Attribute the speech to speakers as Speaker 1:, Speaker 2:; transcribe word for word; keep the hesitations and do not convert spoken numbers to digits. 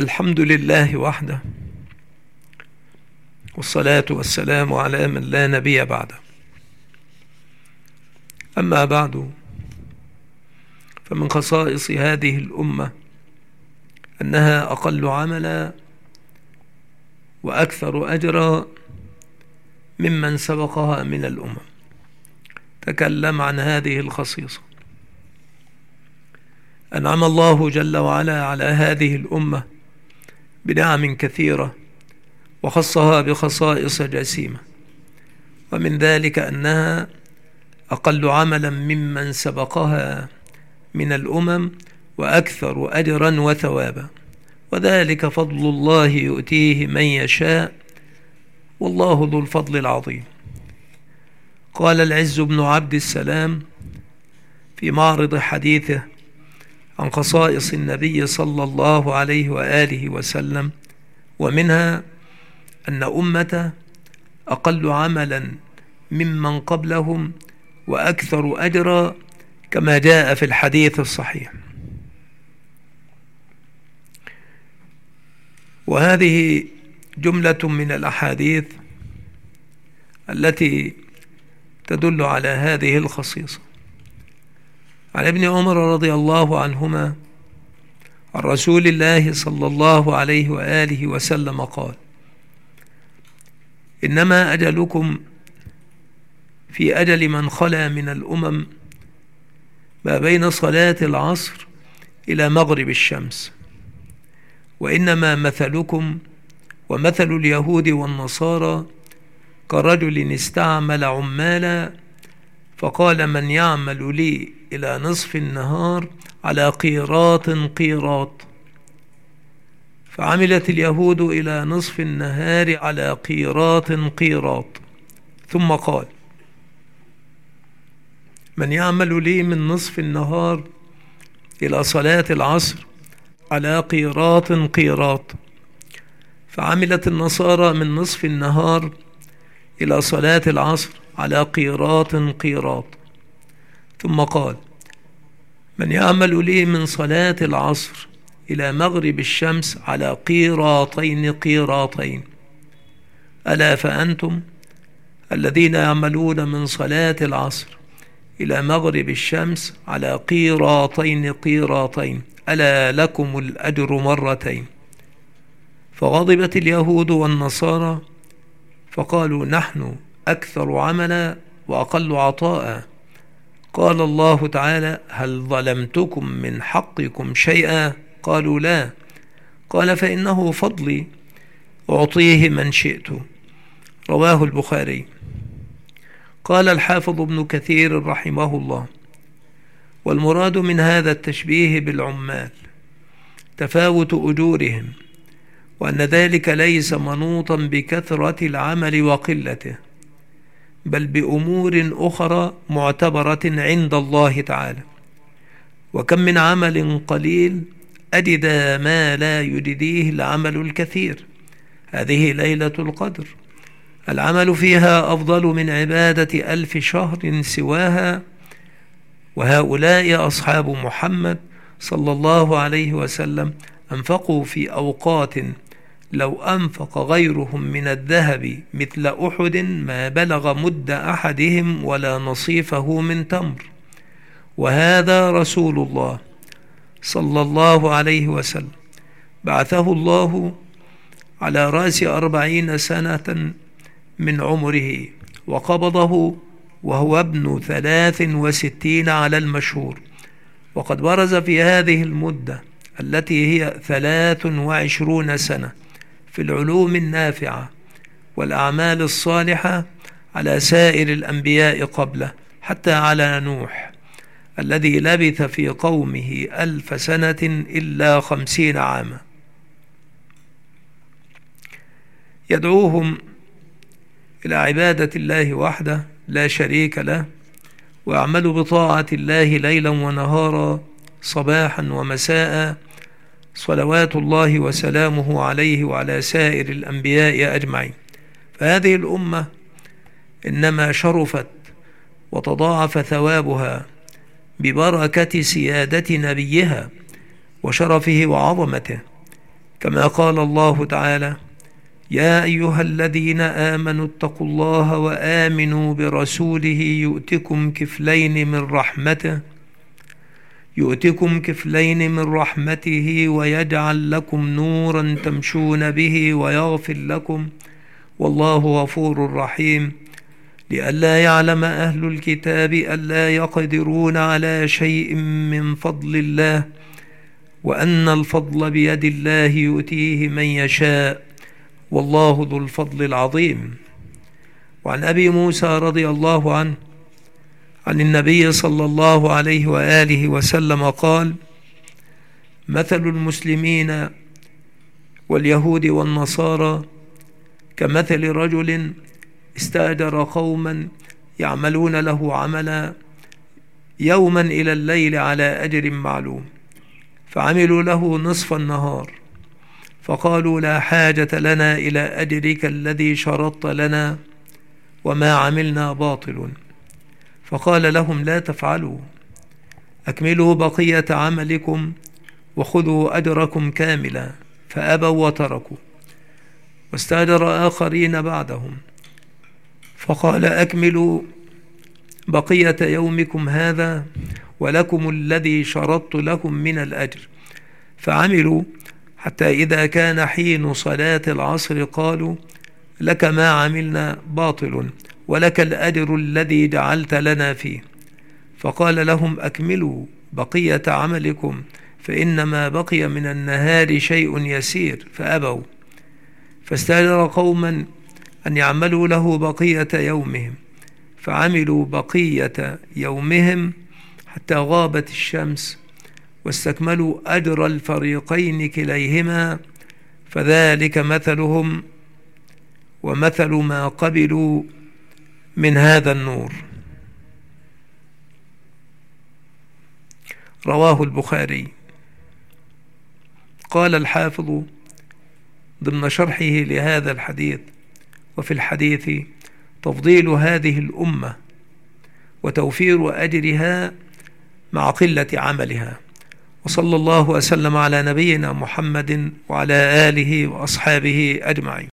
Speaker 1: الحمد لله وحده، والصلاة والسلام على من لا نبي بعده. أما بعد، فمن خصائص هذه الأمة أنها أقل عملا وأكثر أجرا ممن سبقها من الأمم. تكلم عن هذه الخصيصة. أنعم الله جل وعلا على هذه الأمة بنعم كثيرة، وخصها بخصائص جسيمة، ومن ذلك أنها أقل عملا ممن سبقها من الأمم وأكثر أجرا وثوابا، وذلك فضل الله يؤتيه من يشاء، والله ذو الفضل العظيم. قال العز بن عبد السلام في معرض حديثه عن خصائص النبي صلى الله عليه وآله وسلم، ومنها أن أمته أقل عملا ممن قبلهم وأكثر أجرا، كما جاء في الحديث الصحيح. وهذه جملة من الأحاديث التي تدل على هذه الخصيصة. عن ابن عمر رضي الله عنهما عن رسول الله صلى الله عليه وآله وسلم قال: إنما أجلكم في أجل من خلا من الأمم ما بين صلاة العصر إلى مغرب الشمس، وإنما مثلكم ومثل اليهود والنصارى كرجل استعمل عمالا فقال: من يعمل لي إلى نصف النهار على قيراط قيراط، فعملت اليهود إلى نصف النهار على قيراط قيراط، ثم قال: من يعمل لي من نصف النهار إلى صلاة العصر على قيراط قيراط، فعملت النصارى من نصف النهار إلى صلاة العصر على قيراط قيراط، ثم قال: من يعمل لي من صلاة العصر إلى مغرب الشمس على قيراطين قيراطين. ألا فأنتم الذين يعملون من صلاة العصر إلى مغرب الشمس على قيراطين قيراطين، ألا لكم الأجر مرتين. فغضبت اليهود والنصارى فقالوا: نحن أكثر عملا وأقل عطاء. قال الله تعالى: هل ظلمتكم من حقكم شيئا؟ قالوا: لا. قال: فإنه فضلي أعطيه من شئت. رواه البخاري. قال الحافظ ابن كثير رحمه الله: والمراد من هذا التشبيه بالعمال تفاوت أجورهم، وأن ذلك ليس منوطا بكثرة العمل وقلته، بل بأمور أخرى معتبرة عند الله تعالى. وكم من عمل قليل أجد ما لا يجديه العمل الكثير. هذه ليلة القدر، العمل فيها أفضل من عبادة ألف شهر سواها، وهؤلاء أصحاب محمد صلى الله عليه وسلم أنفقوا في أوقات لو أنفق غيرهم من الذهب مثل أحد ما بلغ مد أحدهم ولا نصيفه من تمر. وهذا رسول الله صلى الله عليه وسلم بعثه الله على رأس أربعين سنة من عمره، وقبضه وهو ابن ثلاث وستين على المشهور، وقد برز في هذه المدة التي هي ثلاث وعشرون سنة في العلوم النافعة والأعمال الصالحة على سائر الأنبياء قبله، حتى على نوح الذي لبث في قومه ألف سنة إلا خمسين عاما، يدعوهم إلى عبادة الله وحده لا شريك له، ويعملوا بطاعة الله ليلا ونهارا صباحا ومساء، صلوات الله وسلامه عليه وعلى سائر الأنبياء أجمعين. فهذه الأمة إنما شرفت وتضاعف ثوابها ببركة سيادة نبيها وشرفه وعظمته، كما قال الله تعالى: يا أيها الذين آمنوا اتقوا الله وآمنوا برسوله يؤتكم كفلين من رحمته يؤتكم كفلين من رحمته ويجعل لكم نورا تمشون به ويغفر لكم والله غفور رحيم. لئلا يعلم أهل الكتاب ألا يقدرون على شيء من فضل الله وأن الفضل بيد الله يؤتيه من يشاء والله ذو الفضل العظيم. وعن أبي موسى رضي الله عنه عن النبي صلى الله عليه وآله وسلم قال: مثل المسلمين واليهود والنصارى كمثل رجل استأجر قوما يعملون له عملا يوما إلى الليل على أجر معلوم، فعملوا له نصف النهار، فقالوا: لا حاجة لنا إلى أجرك الذي شرطت لنا وما عملنا باطل. فقال لهم: لا تفعلوا، أكملوا بقية عملكم وخذوا أجركم كاملا. فأبوا وتركوا، واستأجر آخرين بعدهم، فقال: أكملوا بقية يومكم هذا ولكم الذي شرطت لكم من الأجر. فعملوا حتى إذا كان حين صلاة العصر قالوا: لك ما عملنا باطل ولك الأجر الذي جعلت لنا فيه. فقال لهم: أكملوا بقية عملكم فإنما بقي من النهار شيء يسير. فأبوا، فاستأجر قوما أن يعملوا له بقية يومهم، فعملوا بقية يومهم حتى غابت الشمس، واستكملوا أجر الفريقين كليهما، فذلك مثلهم ومثل ما قبلوا من هذا النور. رواه البخاري. قال الحافظ ضمن شرحه لهذا الحديث: وفي الحديث تفضيل هذه الأمة وتوفير أجرها مع قلة عملها. وصلى الله وسلم على نبينا محمد وعلى آله وأصحابه أجمعين.